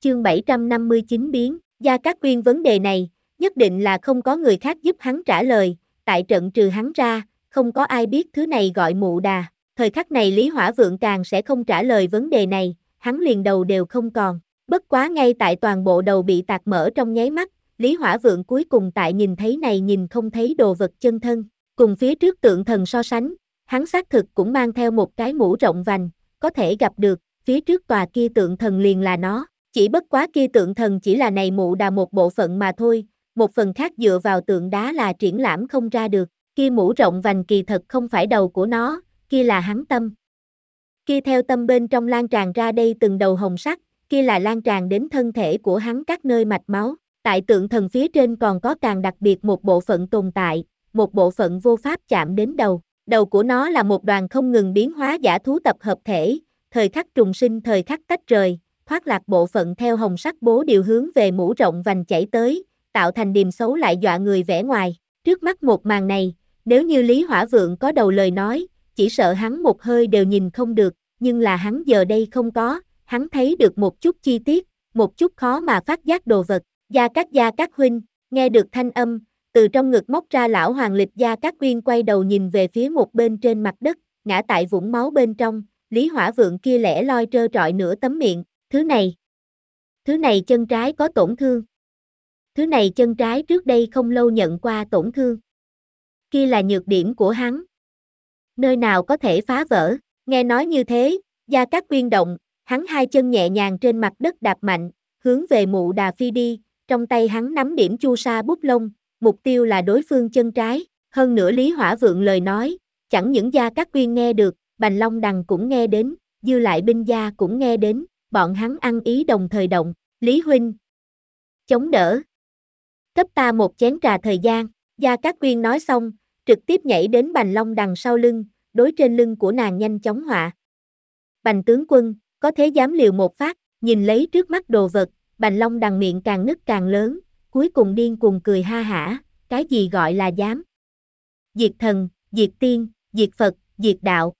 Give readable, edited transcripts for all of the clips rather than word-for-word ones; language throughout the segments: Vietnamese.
Chương 759 biến, Gia Cát Quyên vấn đề này, nhất định là không có người khác giúp hắn trả lời, tại trận trừ hắn ra, không có ai biết thứ này gọi mụ đà. Thời khắc này Lý Hỏa Vượng càng sẽ không trả lời vấn đề này, hắn liền đầu đều không còn. Bất quá ngay tại toàn bộ đầu bị tạc mở trong nháy mắt, Lý Hỏa Vượng cuối cùng tại nhìn thấy này nhìn không thấy đồ vật chân thân, cùng phía trước tượng thần so sánh, hắn xác thực cũng mang theo một cái mũ rộng vành, có thể gặp được, phía trước tòa kia tượng thần liền là nó. Chỉ bất quá kia tượng thần chỉ là này mụ đà một bộ phận mà thôi, một phần khác dựa vào tượng đá là triển lãm không ra được, kia mũ rộng vành kỳ thật không phải đầu của nó, kia là hắn tâm. Kia theo tâm bên trong lan tràn ra đây từng đầu hồng sắc, kia là lan tràn đến thân thể của hắn các nơi mạch máu, tại tượng thần phía trên còn có càng đặc biệt một bộ phận tồn tại, một bộ phận vô pháp chạm đến đầu. Đầu của nó là một đoàn không ngừng biến hóa giả thú tập hợp thể, thời khắc trùng sinh thời khắc tách rời, thoát lạc bộ phận theo hồng sắc bố điều hướng về mũ rộng vành chảy tới, tạo thành điềm xấu lại dọa người vẻ ngoài. Trước mắt một màn này, nếu như Lý Hỏa Vượng có đầu lời nói, chỉ sợ hắn một hơi đều nhìn không được, nhưng là hắn giờ đây không có, hắn thấy được một chút chi tiết, một chút khó mà phát giác đồ vật. Gia Cát huynh, nghe được thanh âm, từ trong ngực móc ra lão hoàng lịch. Gia Cát Quyên quay đầu nhìn về phía một bên trên mặt đất, ngã tại vũng máu bên trong, Lý Hỏa Vượng kia lẻ loi trơ trọi nửa tấm miệng, thứ này chân trái có tổn thương. Thứ này chân trái trước đây không lâu nhận qua tổn thương. Kia là nhược điểm của hắn. Nơi nào có thể phá vỡ, nghe nói như thế, Gia Cát Quyên động, hắn hai chân nhẹ nhàng trên mặt đất đạp mạnh, hướng về mụ đà phi đi, trong tay hắn nắm điểm chu sa bút lông, mục tiêu là đối phương chân trái, hơn nữa Lý Hỏa Vượng lời nói, chẳng những Gia Cát Quyên nghe được, Bành Long Đằng cũng nghe đến, dư lại binh gia cũng nghe đến, bọn hắn ăn ý đồng thời động, Lý huynh, chống đỡ, cấp ta một chén trà thời gian. Gia Cát Quyên nói xong, trực tiếp nhảy đến Bành Long Đằng sau lưng, đối trên lưng của nàng nhanh chóng họa. Bành tướng quân, có thế dám liều một phát, nhìn lấy trước mắt đồ vật, Bành Long Đằng miệng càng nứt càng lớn, cuối cùng điên cuồng cười ha hả, cái gì gọi là dám? Diệt thần, diệt tiên, diệt Phật, diệt đạo.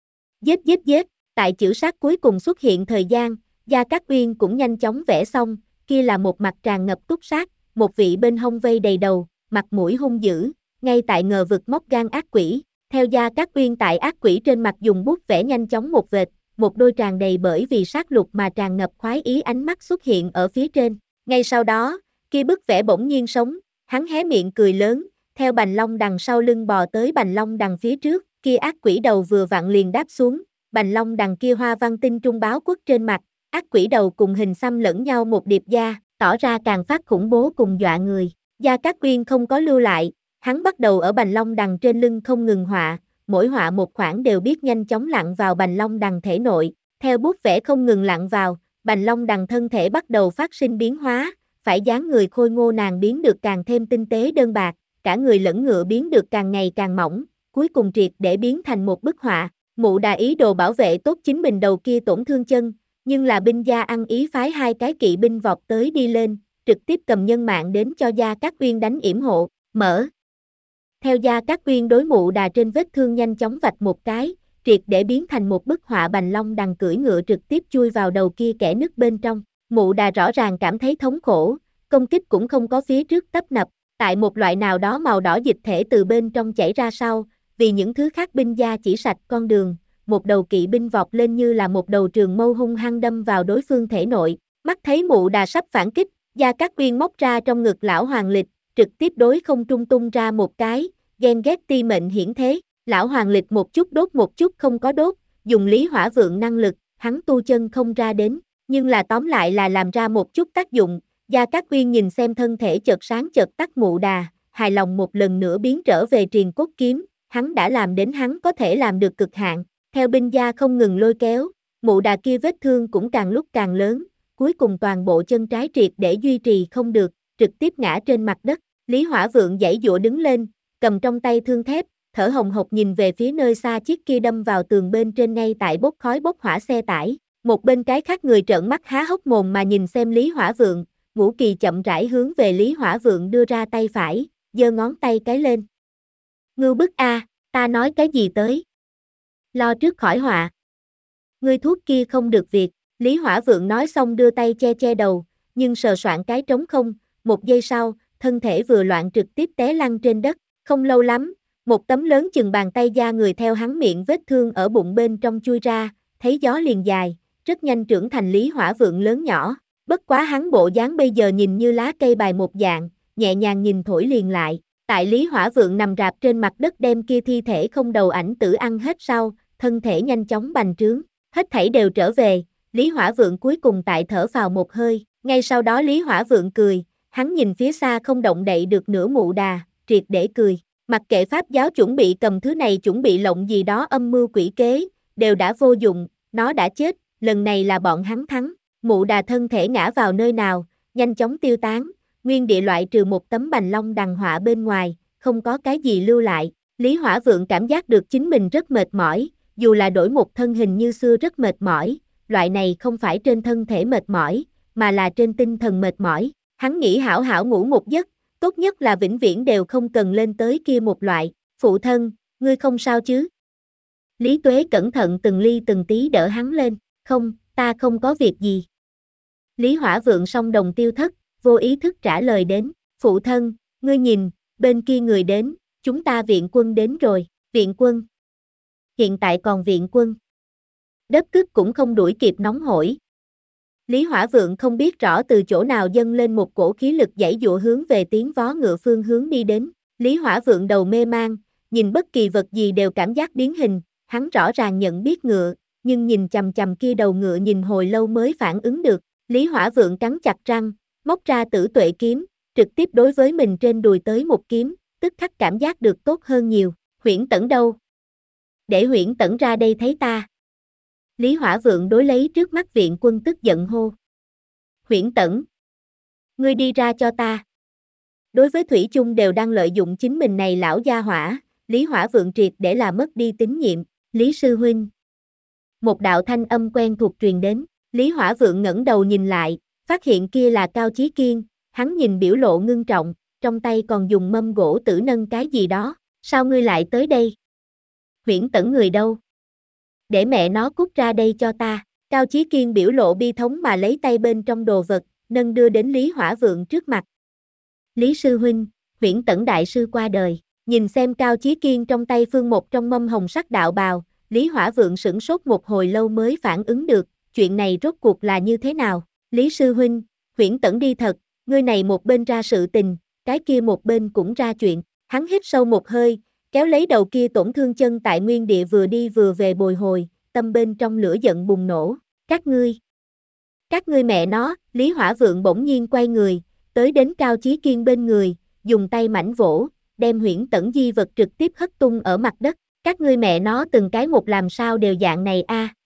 Giết, tại chữ sát cuối cùng xuất hiện thời gian, Gia Cát Uyên cũng nhanh chóng vẽ xong, kia là một mặt tràn ngập túc sát, một vị bên hông vây đầy đầu, mặt mũi hung dữ, ngay tại ngờ vực móc gan ác quỷ. Theo Gia Cát Uyên tại ác quỷ trên mặt dùng bút vẽ nhanh chóng một vệt, một đôi tràn đầy bởi vì sát lục mà tràn ngập khoái ý ánh mắt xuất hiện ở phía trên. Ngay sau đó, kia bức vẽ bỗng nhiên sống, hắn hé miệng cười lớn, theo Bành Long Đằng sau lưng bò tới Bành Long Đằng phía trước, kia ác quỷ đầu vừa vặn liền đáp xuống, Bành Long Đằng kia hoa văn tinh trung báo quốc trên mặt, ác quỷ đầu cùng hình xăm lẫn nhau một điệp gia, tỏ ra càng phát khủng bố cùng dọa người. Gia Cát Quyên không có lưu lại, hắn bắt đầu ở Bành Long Đằng trên lưng không ngừng họa, mỗi họa một khoảng đều biết nhanh chóng lặn vào Bành Long Đằng thể nội, theo bút vẽ không ngừng lặn vào, Bành Long Đằng thân thể bắt đầu phát sinh biến hóa, phải dáng người khôi ngô nàng biến được càng thêm tinh tế đơn bạc, cả người lẫn ngựa biến được càng ngày càng mỏng, cuối cùng triệt để biến thành một bức họa. Mụ đà ý đồ bảo vệ tốt chính mình đầu kia tổn thương chân, nhưng là binh gia ăn ý phái hai cái kỵ binh vọt tới đi lên, trực tiếp cầm nhân mạng đến cho Gia Cát Uyên đánh yểm hộ, mở. Theo Gia Cát Uyên đối mụ đà trên vết thương nhanh chóng vạch một cái, triệt để biến thành một bức họa Bành Long Đằng cưỡi ngựa trực tiếp chui vào đầu kia kẻ nứt bên trong. Mụ đà rõ ràng cảm thấy thống khổ, công kích cũng không có phía trước tấp nập, tại một loại nào đó màu đỏ dịch thể từ bên trong chảy ra sau, vì những thứ khác binh gia chỉ sạch con đường, một đầu kỵ binh vọt lên như là một đầu trường mâu hung hăng đâm vào đối phương thể nội. Mắt thấy mụ đà sắp phản kích, Gia Cát Uyên móc ra trong ngực lão hoàng lịch, trực tiếp đối không trung tung ra một cái, ghen ghét ti mệnh hiển thế. Lão hoàng lịch một chút đốt một chút không có đốt, dùng Lý Hỏa Vượng năng lực, hắn tu chân không ra đến, nhưng là tóm lại là làm ra một chút tác dụng. Gia Cát Uyên nhìn xem thân thể chợt sáng chợt tắt mụ đà, hài lòng một lần nữa biến trở về triền cốt kiếm, hắn đã làm đến hắn có thể làm được cực hạn. Theo binh gia không ngừng lôi kéo, mụ đà kia vết thương cũng càng lúc càng lớn, cuối cùng toàn bộ chân trái triệt để duy trì không được, trực tiếp ngã trên mặt đất. Lý Hỏa Vượng giãy giụa đứng lên, cầm trong tay thương thép, thở hồng hộc nhìn về phía nơi xa chiếc kia đâm vào tường bên trên ngay tại bốc khói bốc hỏa xe tải. Một bên cái khác người trợn mắt há hốc mồm mà nhìn xem Lý Hỏa Vượng, Ngũ Kỳ chậm rãi hướng về Lý Hỏa Vượng đưa ra tay phải, giơ ngón tay cái lên. Ngưu bức a, ta nói cái gì tới? Lo trước khỏi họa. Ngươi thuốc kia không được việc, Lý Hỏa Vượng nói xong đưa tay che che đầu, nhưng sờ soạng cái trống không, một giây sau, thân thể vừa loạn trực tiếp té lăn trên đất, không lâu lắm, một tấm lớn chừng bàn tay da người theo hắn miệng vết thương ở bụng bên trong chui ra, thấy gió liền dài, rất nhanh trưởng thành Lý Hỏa Vượng lớn nhỏ, bất quá hắn bộ dáng bây giờ nhìn như lá cây bài một dạng, nhẹ nhàng nhìn thổi liền lại, tại Lý Hỏa Vượng nằm rạp trên mặt đất đem kia thi thể không đầu ảnh tử ăn hết sau, thân thể nhanh chóng bành trướng, hết thảy đều trở về, Lý Hỏa Vượng cuối cùng tại thở phào một hơi, ngay sau đó Lý Hỏa Vượng cười, hắn nhìn phía xa không động đậy được nửa mụ đà, triệt để cười, mặc kệ Pháp giáo chuẩn bị cầm thứ này chuẩn bị lộng gì đó âm mưu quỷ kế, đều đã vô dụng, nó đã chết, lần này là bọn hắn thắng, mụ đà thân thể ngã vào nơi nào, nhanh chóng tiêu tán, nguyên địa loại trừ một tấm bành long đằng họa bên ngoài, không có cái gì lưu lại, Lý Hỏa Vượng cảm giác được chính mình rất mệt mỏi, dù là đổi một thân hình như xưa rất mệt mỏi, loại này không phải trên thân thể mệt mỏi, mà là trên tinh thần mệt mỏi, hắn nghĩ hảo hảo ngủ một giấc, tốt nhất là vĩnh viễn đều không cần lên tới kia một loại, phụ thân, ngươi không sao chứ? Lý Tuế cẩn thận từng ly từng tí đỡ hắn lên, không, ta không có việc gì. Lý Hỏa Vượng song đồng tiêu thất, vô ý thức trả lời đến, phụ thân, ngươi nhìn, bên kia người đến, chúng ta viện quân đến rồi, viện quân. Hiện tại còn viện quân. Đớp cứt cũng không đuổi kịp nóng hổi. Lý Hỏa Vượng không biết rõ từ chỗ nào dâng lên một cổ khí lực giãy giụa hướng về tiếng vó ngựa phương hướng đi đến. Lý Hỏa Vượng đầu mê mang, nhìn bất kỳ vật gì đều cảm giác biến hình, hắn rõ ràng nhận biết ngựa, nhưng nhìn chằm chằm kia đầu ngựa nhìn hồi lâu mới phản ứng được. Lý Hỏa Vượng cắn chặt răng, móc ra Tử Tuệ kiếm, trực tiếp đối với mình trên đùi tới một kiếm, tức khắc cảm giác được tốt hơn nhiều. Huyễn Tẩn đâu? Để Huyễn Tẩn ra đây thấy ta. Lý Hỏa Vượng đối lấy trước mắt viện quân tức giận hô. Huyễn Tẩn! Ngươi đi ra cho ta. Đối với Thủy chung đều đang lợi dụng chính mình này lão gia hỏa, Lý Hỏa Vượng triệt để là mất đi tín nhiệm. Lý sư huynh. Một đạo thanh âm quen thuộc truyền đến, Lý Hỏa Vượng ngẩng đầu nhìn lại, phát hiện kia là Cao Chí Kiên, hắn nhìn biểu lộ ngưng trọng, trong tay còn dùng mâm gỗ tử nâng cái gì đó, sao ngươi lại tới đây? Huyễn Tẩn người đâu? Để mẹ nó cút ra đây cho ta. Cao Chí Kiên biểu lộ bi thống mà lấy tay bên trong đồ vật, nâng đưa đến Lý Hỏa Vượng trước mặt. Lý sư huynh, Huyễn Tẩn đại sư qua đời. Nhìn xem Cao Chí Kiên trong tay phương một trong mâm hồng sắc đạo bào, Lý Hỏa Vượng sửng sốt một hồi lâu mới phản ứng được, chuyện này rốt cuộc là như thế nào? Lý sư huynh, Huyễn Tẩn đi thật, ngươi này một bên ra sự tình, cái kia một bên cũng ra chuyện. Hắn hít sâu một hơi, kéo lấy đầu kia tổn thương chân tại nguyên địa vừa đi vừa về bồi hồi, tâm bên trong lửa giận bùng nổ. Các ngươi mẹ nó, Lý Hỏa Vượng bỗng nhiên quay người, tới đến Cao Chí Kiên bên người, dùng tay mảnh vỗ, đem Huyễn Tẩn di vật trực tiếp hất tung ở mặt đất. Các ngươi mẹ nó từng cái một làm sao đều dạng này a?